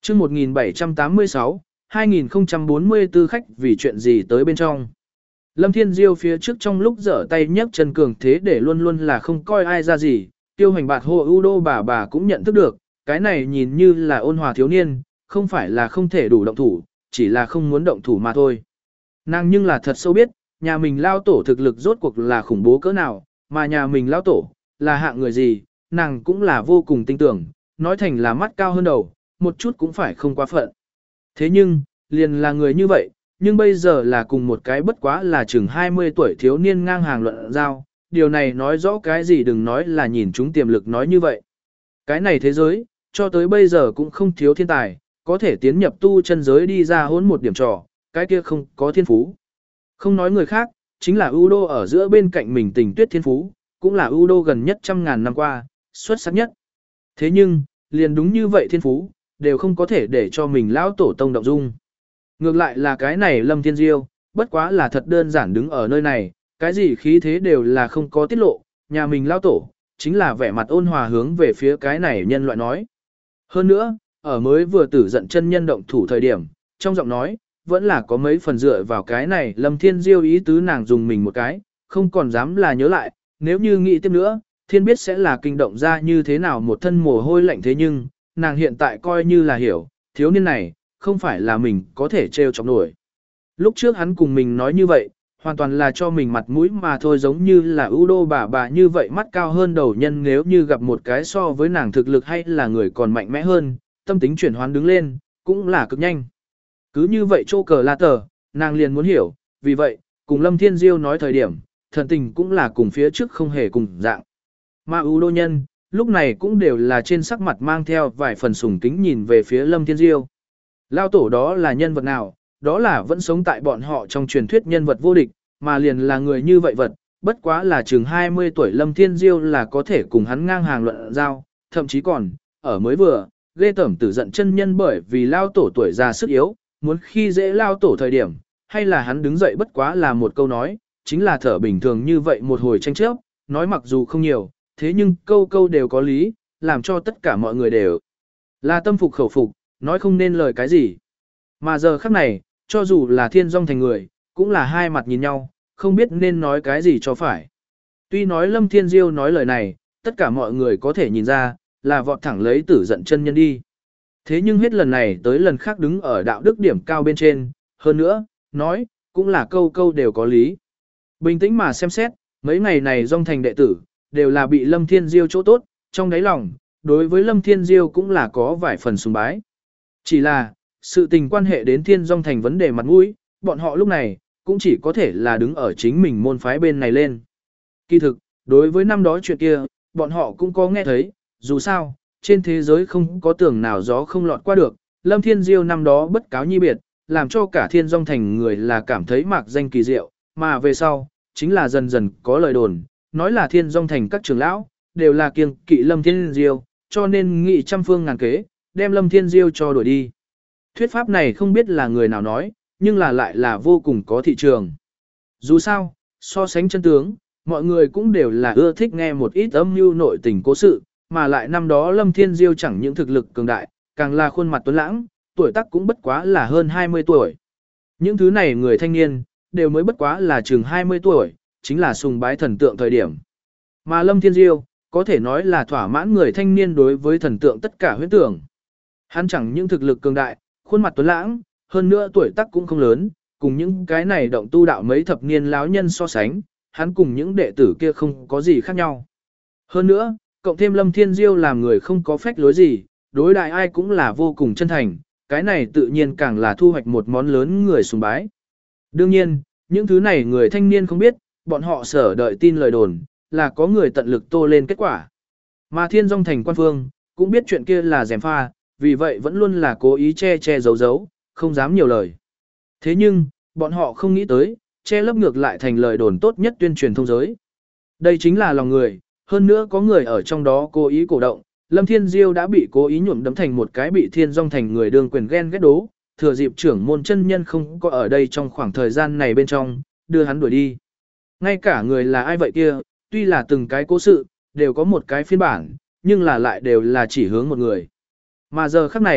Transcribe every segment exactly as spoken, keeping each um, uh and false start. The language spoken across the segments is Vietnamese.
chương một nghìn bảy trăm tám mươi sáu, hai nghìn không trăm bốn mươi tư khách vì chuyện gì tới bên trong. Lâm Thiên Diêu phía trước trong lúc dở tay nhấc chân cường thế để luôn luôn là không coi ai ra gì, tiêu hành bạt hồ ưu đô bà bà cũng nhận thức được, cái này nhìn như là ôn hòa thiếu niên, không phải là không thể đủ động thủ, chỉ là không muốn động thủ mà thôi. Nàng nhưng là thật sâu biết, nhà mình lao tổ thực lực rốt cuộc là khủng bố cỡ nào, mà nhà mình lao tổ, là hạng người gì, nàng cũng là vô cùng tin tưởng, nói thành là mắt cao hơn đầu, một chút cũng phải không quá phận. Thế nhưng, liền là người như vậy, nhưng bây giờ là cùng một cái bất quá là chừng hai mươi tuổi thiếu niên ngang hàng luận giao, điều này nói rõ cái gì đừng nói là nhìn chúng tiềm lực nói như vậy. Cái này thế giới, cho tới bây giờ cũng không thiếu thiên tài, có thể tiến nhập tu chân giới đi ra hôn một điểm trò, cái kia không có thiên phú. Không nói người khác, chính là ưu đô ở giữa bên cạnh mình Tình Tuyết thiên phú, cũng là ưu đô gần nhất trăm ngàn năm qua, xuất sắc nhất. Thế nhưng, liền đúng như vậy thiên phú, đều không có thể để cho mình lão tổ tông động dung. Ngược lại là cái này Lâm Thiên Diêu, bất quá là thật đơn giản đứng ở nơi này, cái gì khí thế đều là không có tiết lộ, nhà mình lão tổ, chính là vẻ mặt ôn hòa hướng về phía cái này nhân loại nói. Hơn nữa, ở mới vừa tử giận chân nhân động thủ thời điểm, trong giọng nói, vẫn là có mấy phần dựa vào cái này Lâm Thiên Diêu ý tứ nàng dùng mình một cái, không còn dám là nhớ lại, nếu như nghĩ tiếp nữa, thiên biết sẽ là kinh động ra như thế nào một thân mồ hôi lạnh thế nhưng, nàng hiện tại coi như là hiểu, thiếu niên này, không phải là mình có thể trêu chọc nổi. Lúc trước hắn cùng mình nói như vậy, hoàn toàn là cho mình mặt mũi mà thôi giống như là ưu đô bà bà như vậy mắt cao hơn đầu nhân nếu như gặp một cái so với nàng thực lực hay là người còn mạnh mẽ hơn, tâm tính chuyển hoán đứng lên, cũng là cực nhanh. Cứ như vậy chô cờ la tờ, nàng liền muốn hiểu, vì vậy, cùng Lâm Thiên Diêu nói thời điểm, thần tình cũng là cùng phía trước không hề cùng dạng. Mà ưu đô nhân, lúc này cũng đều là trên sắc mặt mang theo vài phần sùng kính nhìn về phía Lâm Thiên Diêu. Lao tổ đó là nhân vật nào, đó là vẫn sống tại bọn họ trong truyền thuyết nhân vật vô địch, mà liền là người như vậy vật, bất quá là chừng hai mươi tuổi Lâm Thiên Diêu là có thể cùng hắn ngang hàng luận giao, thậm chí còn, ở mới vừa, ghê tởm tử giận chân nhân bởi vì Lao tổ tuổi già sức yếu, muốn khi dễ Lao tổ thời điểm, hay là hắn đứng dậy bất quá là một câu nói, chính là thở bình thường như vậy một hồi tranh chấp, nói mặc dù không nhiều, thế nhưng câu câu đều có lý, làm cho tất cả mọi người đều là tâm phục khẩu phục, nói không nên lời cái gì. Mà giờ khắc này, cho dù là thiên dòng thành người, cũng là hai mặt nhìn nhau, không biết nên nói cái gì cho phải. Tuy nói Lâm Thiên Diêu nói lời này, tất cả mọi người có thể nhìn ra, là vọt thẳng lấy tử giận chân nhân đi. Thế nhưng hết lần này tới lần khác đứng ở đạo đức điểm cao bên trên, hơn nữa, nói, cũng là câu câu đều có lý. Bình tĩnh mà xem xét, mấy ngày này dòng thành đệ tử, đều là bị Lâm Thiên Diêu chỗ tốt, trong đáy lòng, đối với Lâm Thiên Diêu cũng là có vài phần sùng bái. Chỉ là, sự tình quan hệ đến thiên dòng thành vấn đề mặt mũi, bọn họ lúc này, cũng chỉ có thể là đứng ở chính mình môn phái bên này lên. Kỳ thực, đối với năm đó chuyện kia, bọn họ cũng có nghe thấy, dù sao, trên thế giới không có tường nào gió không lọt qua được, Lâm Thiên Diêu năm đó bất cáo nhi biệt, làm cho cả thiên dòng thành người là cảm thấy mạc danh kỳ diệu, mà về sau, chính là dần dần có lời đồn, nói là thiên dòng thành các trưởng lão, đều là kiêng kỵ Lâm Thiên Diêu, cho nên nghị trăm phương ngàn kế, đem Lâm Thiên Diêu cho đuổi đi. Thuyết pháp này không biết là người nào nói, nhưng là lại là vô cùng có thị trường. Dù sao, so sánh chân tướng, mọi người cũng đều là ưa thích nghe một ít âm mưu nội tình cố sự, mà lại năm đó Lâm Thiên Diêu chẳng những thực lực cường đại, càng là khuôn mặt tuấn lãng, tuổi tác cũng bất quá là hơn hai mươi tuổi. Những thứ này người thanh niên, đều mới bất quá là chừng hai mươi tuổi, chính là sùng bái thần tượng thời điểm. Mà Lâm Thiên Diêu, có thể nói là thỏa mãn người thanh niên đối với thần tượng tất cả huyễn tưởng. Hắn chẳng những thực lực cường đại, khuôn mặt tuấn lãng, hơn nữa tuổi tác cũng không lớn, cùng những cái này động tu đạo mấy thập niên lão nhân so sánh, hắn cùng những đệ tử kia không có gì khác nhau. Hơn nữa, cộng thêm Lâm Thiên Diêu làm người không có phách lối gì, đối đại ai cũng là vô cùng chân thành, cái này tự nhiên càng là thu hoạch một món lớn người sùng bái. Đương nhiên, những thứ này người thanh niên không biết, bọn họ sở đợi tin lời đồn, là có người tận lực tô lên kết quả. Mà thiên dòng thành quan phương, cũng biết chuyện kia là gièm pha, vì vậy vẫn luôn là cố ý che che giấu giấu, không dám nhiều lời. Thế nhưng, bọn họ không nghĩ tới, che lấp ngược lại thành lời đồn tốt nhất tuyên truyền thông giới. Đây chính là lòng người, hơn nữa có người ở trong đó cố ý cổ động, Lâm Thiên Diêu đã bị cố ý nhuộm đấm thành một cái bị thiên dòng thành người đương quyền ghen ghét đố, thừa dịp trưởng môn chân nhân không có ở đây trong khoảng thời gian này bên trong, đưa hắn đuổi đi. Ngay cả người là ai vậy kia, tuy là từng cái cố sự, đều có một cái phiên bản, nhưng là lại đều là chỉ hướng một người. Mà giờ khắc này,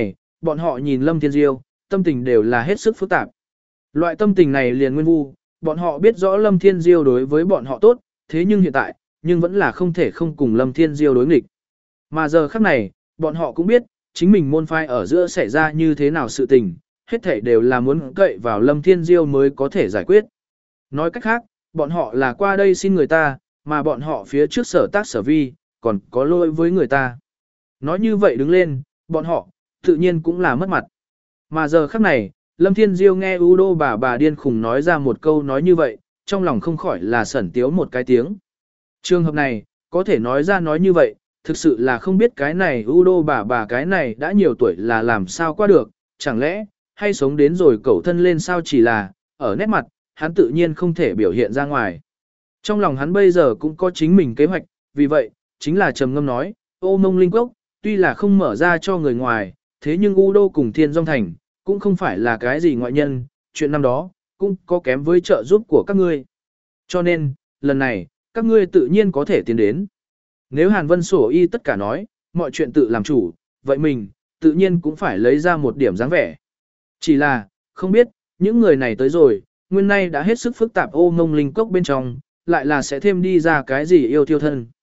bọn họ nhìn Lâm Thiên Diêu, tâm tình đều là hết sức phức tạp. Loại tâm tình này liền nguyên vu, bọn họ biết rõ Lâm Thiên Diêu đối với bọn họ tốt, thế nhưng hiện tại, nhưng vẫn là không thể không cùng Lâm Thiên Diêu đối nghịch. Mà giờ khắc này, bọn họ cũng biết, chính mình môn phái ở giữa xảy ra như thế nào sự tình, hết thảy đều là muốn cậy vào Lâm Thiên Diêu mới có thể giải quyết. Nói cách khác, bọn họ là qua đây xin người ta, mà bọn họ phía trước sở tác sở vi, còn có lỗi với người ta. Nói như vậy đứng lên, bọn họ, tự nhiên cũng là mất mặt. Mà giờ khắc này, Lâm Thiên Diêu nghe U Đô bà bà điên khùng nói ra một câu nói như vậy, trong lòng không khỏi là sẩn tiếu một cái tiếng. Trường hợp này, có thể nói ra nói như vậy, thực sự là không biết cái này U Đô bà bà cái này đã nhiều tuổi là làm sao qua được, chẳng lẽ, hay sống đến rồi cẩu thân lên sao chỉ là, ở nét mặt, hắn tự nhiên không thể biểu hiện ra ngoài. Trong lòng hắn bây giờ cũng có chính mình kế hoạch, vì vậy, chính là trầm ngâm nói, ô mông linh quốc, tuy là không mở ra cho người ngoài, thế nhưng U Đô cùng Thiên Dung Thành, cũng không phải là cái gì ngoại nhân, chuyện năm đó, cũng có kém với trợ giúp của các ngươi. Cho nên, lần này, các ngươi tự nhiên có thể tiến đến. Nếu Hàn Vân sổ y tất cả nói, mọi chuyện tự làm chủ, vậy mình, tự nhiên cũng phải lấy ra một điểm dáng vẻ. Chỉ là, không biết, những người này tới rồi, nguyên nay đã hết sức phức tạp ô mông linh cốc bên trong, lại là sẽ thêm đi ra cái gì yêu thiêu thân.